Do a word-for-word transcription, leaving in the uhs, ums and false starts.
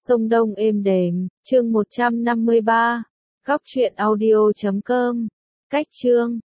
sông Đông êm đềm, chương một trăm năm mươi ba, góc truyện audio chấm com, cách chương